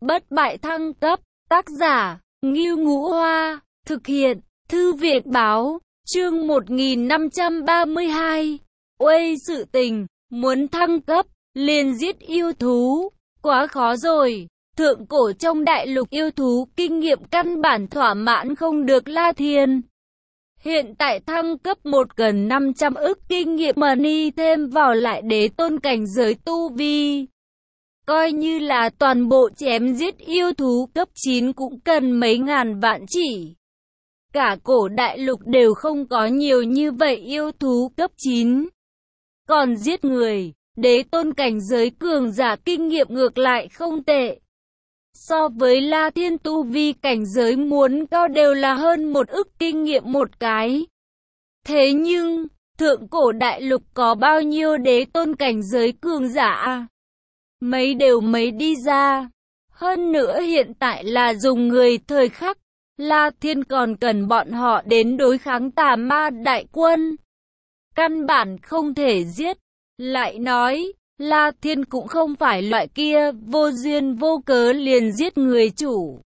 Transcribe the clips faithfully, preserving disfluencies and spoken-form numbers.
bất bại thăng cấp, tác giả, Ngưu Ngũ Hoa, thực hiện, Thư viện Báo, chương một nghìn năm trăm ba mươi hai. Uây sự tình, muốn thăng cấp, liền giết yêu thú, quá khó rồi. Thượng cổ trong đại lục yêu thú, kinh nghiệm căn bản thỏa mãn không được La Thiên. Hiện tại thăng cấp một gần năm trăm ức kinh nghiệm money thêm vào lại đế tôn cảnh giới tu vi. Coi như là toàn bộ chém giết yêu thú cấp chín cũng cần mấy ngàn vạn chỉ. Cả cổ đại lục đều không có nhiều như vậy yêu thú cấp chín. Còn giết người, đế tôn cảnh giới cường giả kinh nghiệm ngược lại không tệ. So với La Thiên tu vi cảnh giới muốn cao đều là hơn một ức kinh nghiệm một cái. Thế nhưng, thượng cổ đại lục có bao nhiêu đế tôn cảnh giới cường giả? Mấy đều mấy đi ra. Hơn nữa hiện tại là dùng người thời khắc. La Thiên còn cần bọn họ đến đối kháng tà ma đại quân. Căn bản không thể giết. Lại nói, La Thiên cũng không phải loại kia vô duyên vô cớ liền giết người chủ.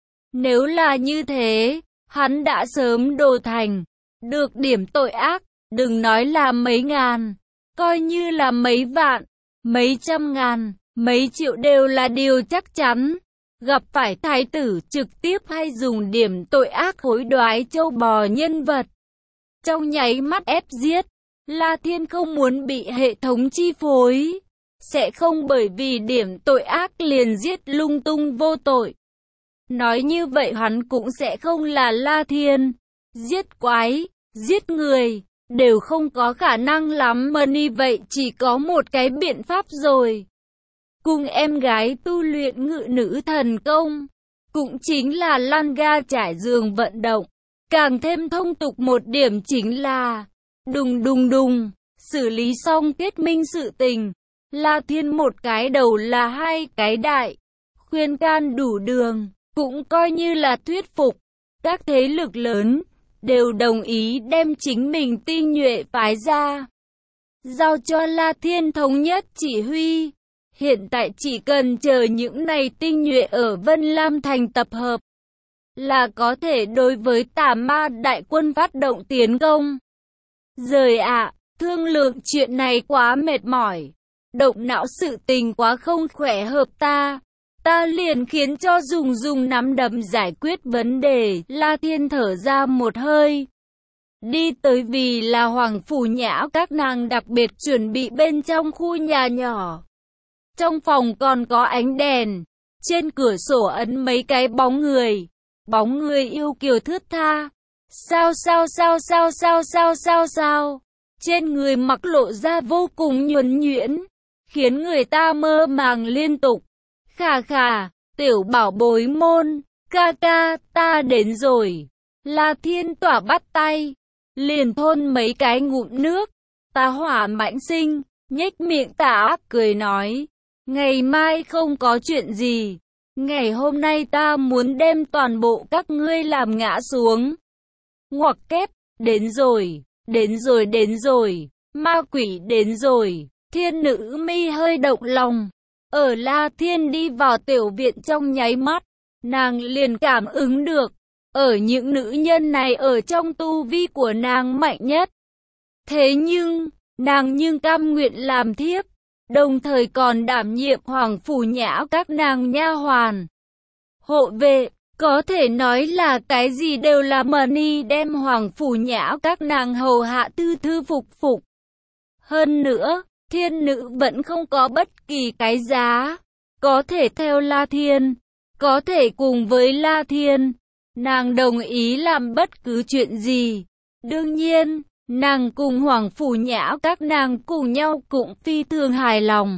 Nếu là như thế, hắn đã sớm đồ thành. Được điểm tội ác, đừng nói là mấy ngàn, coi như là mấy vạn, mấy trăm ngàn, mấy triệu đều là điều chắc chắn. Gặp phải thái tử trực tiếp hay dùng điểm tội ác hối đoái châu bò nhân vật. Trong nháy mắt ép giết, La Thiên không muốn bị hệ thống chi phối. Sẽ không bởi vì điểm tội ác liền giết lung tung vô tội. Nói như vậy hắn cũng sẽ không là La Thiên. Giết quái, giết người, đều không có khả năng lắm mà như vậy chỉ có một cái biện pháp rồi. Cùng em gái tu luyện ngự nữ thần công, cũng chính là lăn ga trải giường vận động. Càng thêm thông tục một điểm chính là đùng đùng đùng, xử lý xong kết minh sự tình. La Thiên một cái đầu là hai cái đại, khuyên can đủ đường, cũng coi như là thuyết phục. Các thế lực lớn đều đồng ý đem chính mình tinh nhuệ phái ra, giao cho La Thiên thống nhất chỉ huy. Hiện tại chỉ cần chờ những này tinh nhuệ ở Vân Lam Thành tập hợp, là có thể đối với tà ma đại quân phát động tiến công. Rời ạ, thương lượng chuyện này quá mệt mỏi. Động não sự tình quá không khỏe hợp ta. Ta liền khiến cho dùng dùng nắm đấm giải quyết vấn đề. La Thiên thở ra một hơi. Đi tới vì là Hoàng Phủ Nhã các nàng đặc biệt chuẩn bị bên trong khu nhà nhỏ. Trong phòng còn có ánh đèn. Trên cửa sổ ấn mấy cái bóng người. Bóng người yêu kiều thướt tha. Sao sao sao sao sao sao sao sao. Trên người mặc lộ ra vô cùng nhuần nhuyễn, khiến người ta mơ màng liên tục. Khà khà, tiểu bảo bối môn, ca ca, ta đến rồi. La Thiên tỏa bắt tay, liền thôn mấy cái ngụm nước. Ta hỏa mãnh sinh, nhếch miệng tà ác cười nói. Ngày mai không có chuyện gì. Ngày hôm nay ta muốn đem toàn bộ các ngươi làm ngã xuống. Ngoặc kép, đến rồi, đến rồi đến rồi, ma quỷ đến rồi. Thiên nữ mi hơi động lòng. Ở La Thiên đi vào tiểu viện trong nháy mắt, nàng liền cảm ứng được. Ở những nữ nhân này ở trong tu vi của nàng mạnh nhất. Thế nhưng, nàng nhưng cam nguyện làm thiếp, đồng thời còn đảm nhiệm Hoàng Phủ Nhã các nàng nha hoàn, hộ vệ. Có thể nói là cái gì đều là money đem Hoàng Phủ Nhã các nàng hầu hạ thư thư phục phục. Hơn nữa, thiên nữ vẫn không có bất kỳ cái giá. Có thể theo La Thiên, có thể cùng với La Thiên. Nàng đồng ý làm bất cứ chuyện gì. Đương nhiên, nàng cùng Hoàng Phủ Nhã các nàng cùng nhau cũng phi thường hài lòng.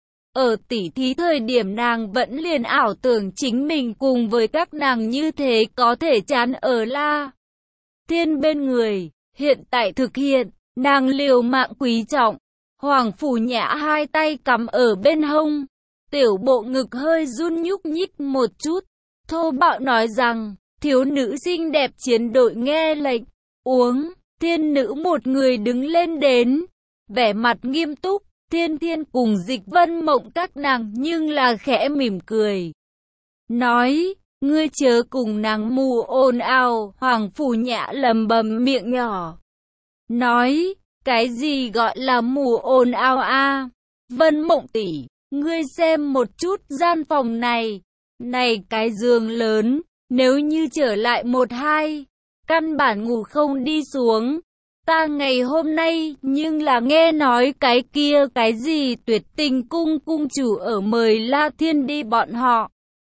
Ở tỉ thí thời điểm nàng vẫn liền ảo tưởng chính mình cùng với các nàng như thế có thể chán ở La Thiên bên người. Hiện tại thực hiện, nàng liều mạng quý trọng. Hoàng Phủ Nhã hai tay cắm ở bên hông. Tiểu bộ ngực hơi run nhúc nhích một chút. Thô bạo nói rằng, thiếu nữ xinh đẹp chiến đội nghe lệnh. Uống, thiên nữ một người đứng lên đến. Vẻ mặt nghiêm túc. Thiên Thiên cùng Dịch Vân Mộng các nàng nhưng là khẽ mỉm cười. nói, ngươi chớ cùng nàng mù ồn ào. Hoàng Phủ Nhã lầm bầm miệng nhỏ, nói, cái gì gọi là mù ồn ào a? Vân Mộng tỷ, ngươi xem một chút gian phòng này, này cái giường lớn, nếu như trở lại một hai, căn bản ngủ không đi xuống. Ta ngày hôm nay nhưng là nghe nói cái kia cái gì Tuyệt Tình cung cung chủ ở mời La Thiên đi bọn họ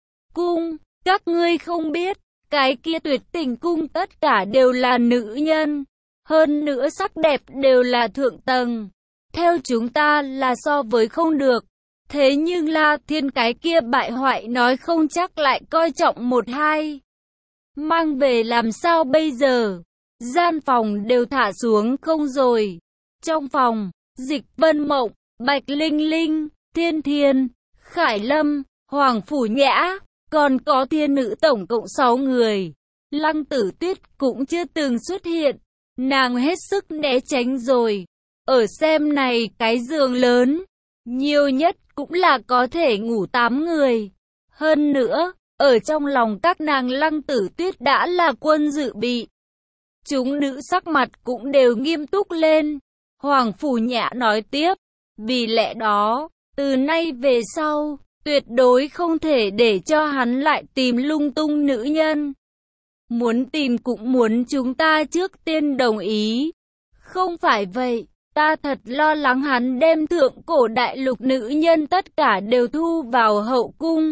cung, các ngươi không biết, cái kia Tuyệt Tình cung tất cả đều là nữ nhân, hơn nữa sắc đẹp đều là thượng tầng, theo chúng ta là so với không được. Thế nhưng La Thiên cái kia bại hoại nói không chắc lại coi trọng một hai, mang về làm sao bây giờ? Gian phòng đều thả xuống không rồi. Trong phòng, Dịch Vân Mộng, Bạch Linh Linh, Thiên Thiên, Khải Lâm, Hoàng Phủ Nhã, còn có thiên nữ tổng cộng sáu người. Lăng Tử Tuyết cũng chưa từng xuất hiện, nàng hết sức né tránh rồi. Ở xem này cái giường lớn, nhiều nhất cũng là có thể ngủ tám người. Hơn nữa, ở trong lòng các nàng Lăng Tử Tuyết đã là quân dự bị. Chúng nữ sắc mặt cũng đều nghiêm túc lên. Hoàng Phủ Nhã nói tiếp, vì lẽ đó, từ nay về sau, tuyệt đối không thể để cho hắn lại tìm lung tung nữ nhân. Muốn tìm cũng muốn chúng ta trước tiên đồng ý. Không phải vậy, ta thật lo lắng hắn đem thượng cổ đại lục nữ nhân tất cả đều thu vào hậu cung.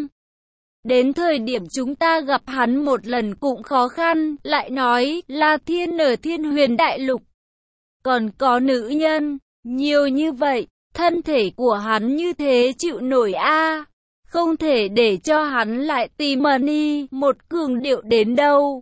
Đến thời điểm chúng ta gặp hắn một lần cũng khó khăn, lại nói La Thiên ở Thiên Huyền Đại Lục. Còn có nữ nhân, nhiều như vậy, thân thể của hắn như thế chịu nổi a, không thể để cho hắn lại tìm Mani một cường điệu đến đâu.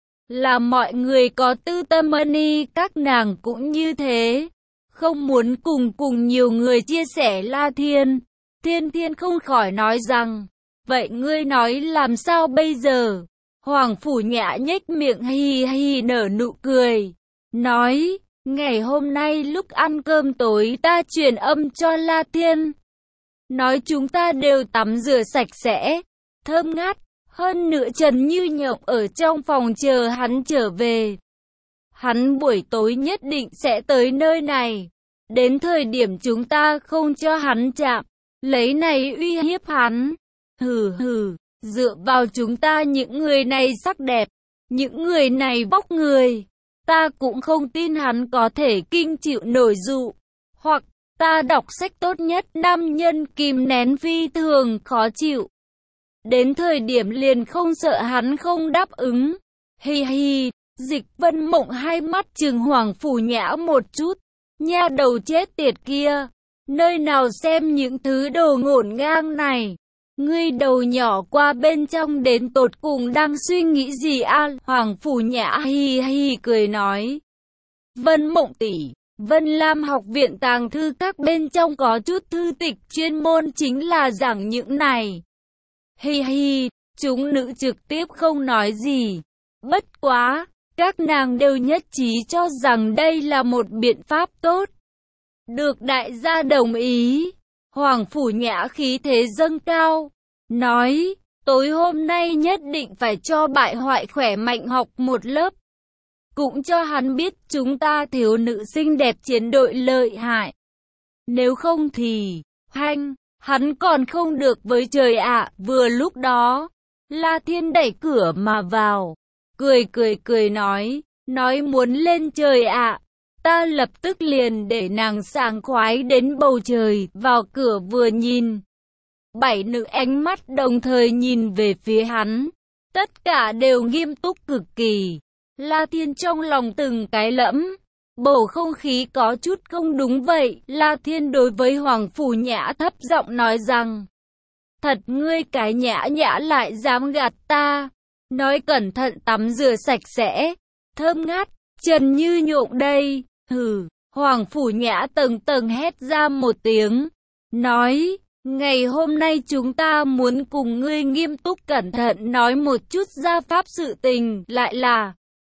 Là mọi người có tư tâm Mani, các nàng cũng như thế, không muốn cùng cùng nhiều người chia sẻ La Thiên. Thiên Thiên không khỏi nói rằng, vậy ngươi nói làm sao bây giờ? Hoàng Phủ Nhã nhếch miệng hì hì nở nụ cười, nói, ngày hôm nay lúc ăn cơm tối ta truyền âm cho La Thiên, nói chúng ta đều tắm rửa sạch sẽ, thơm ngát, hơn nữa Trần Như Nhộng ở trong phòng chờ hắn trở về. Hắn buổi tối nhất định sẽ tới nơi này, đến thời điểm chúng ta không cho hắn chạm, lấy này uy hiếp hắn. Hừ hừ, dựa vào chúng ta những người này sắc đẹp, những người này vóc người, ta cũng không tin hắn có thể kinh chịu nổi dụ. Hoặc, ta đọc sách tốt nhất nam nhân kìm nén phi thường khó chịu. Đến thời điểm liền không sợ hắn không đáp ứng. Hi hi, Dịch Vân Mộng hai mắt trừng Hoàng Phủ Nhã một chút. Nha đầu chết tiệt kia, nơi nào xem những thứ đồ ngổn ngang này. Ngươi đầu nhỏ qua bên trong đến tột cùng đang suy nghĩ gì a? À? Hoàng Phủ Nhã hi hi cười nói. Vân Mộng tỷ, Vân Lam học viện tàng thư các bên trong có chút thư tịch chuyên môn chính là giảng những này. Hi hi, chúng nữ trực tiếp không nói gì. Bất quá, các nàng đều nhất trí cho rằng đây là một biện pháp tốt. Được đại gia đồng ý. Hoàng Phủ Nhã khí thế dâng cao, nói, tối hôm nay nhất định phải cho bại hoại khỏe mạnh học một lớp. Cũng cho hắn biết chúng ta thiếu nữ xinh đẹp chiến đội lợi hại. Nếu không thì, hanh, hắn còn không được với trời ạ. À. Vừa lúc đó, La Thiên đẩy cửa mà vào, cười cười cười nói, nói muốn lên trời ạ. À. Ta lập tức liền để nàng sảng khoái đến bầu trời, vào cửa vừa nhìn. Bảy nữ ánh mắt đồng thời nhìn về phía hắn, tất cả đều nghiêm túc cực kỳ. La Thiên trong lòng từng cái lẫm, bầu không khí có chút không đúng vậy. La Thiên đối với Hoàng Phủ Nhã thấp giọng nói rằng, thật ngươi cái Nhã Nhã lại dám gạt ta, nói cẩn thận tắm rửa sạch sẽ, thơm ngát, Trần Như Nhộng đây. Hừ, Hoàng Phủ Nhã tầng tầng hét ra một tiếng, nói, ngày hôm nay chúng ta muốn cùng ngươi nghiêm túc cẩn thận nói một chút gia pháp sự tình. Lại là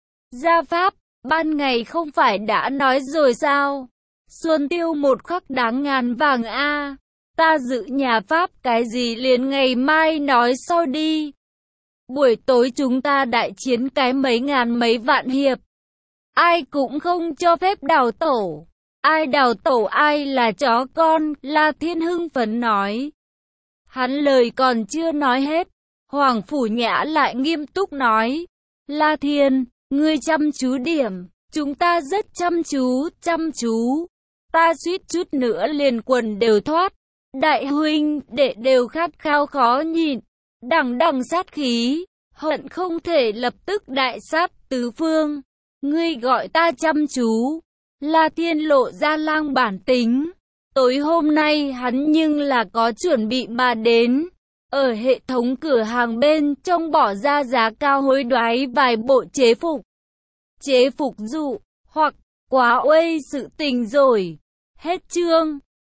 gia pháp, ban ngày không phải đã nói rồi sao? Xuân tiêu một khắc đáng ngàn vàng a. ta giữ nhà Pháp cái gì liền ngày mai nói sau đi. Buổi tối chúng ta đại chiến cái mấy ngàn mấy vạn hiệp. Ai cũng không cho phép đào tổ. Ai đào tổ ai là chó con, La Thiên hưng phấn nói. Hắn lời còn chưa nói hết, Hoàng Phủ Nhã lại nghiêm túc nói. La Thiên, ngươi chăm chú điểm, chúng ta rất chăm chú, chăm chú. Ta suýt chút nữa liền quần đều thoát. Đại huynh, đệ đều khát khao khó nhịn, đằng đằng sát khí, hận không thể lập tức đại sát tứ phương. Ngươi gọi ta chăm chú. La Thiên lộ ra lang bản tính. Tối hôm nay hắn nhưng là có chuẩn bị mà đến. Ở hệ thống cửa hàng bên trong bỏ ra giá cao hối đoái vài bộ chế phục. Chế phục dụ, hoặc quá uây sự tình rồi. Hết chương.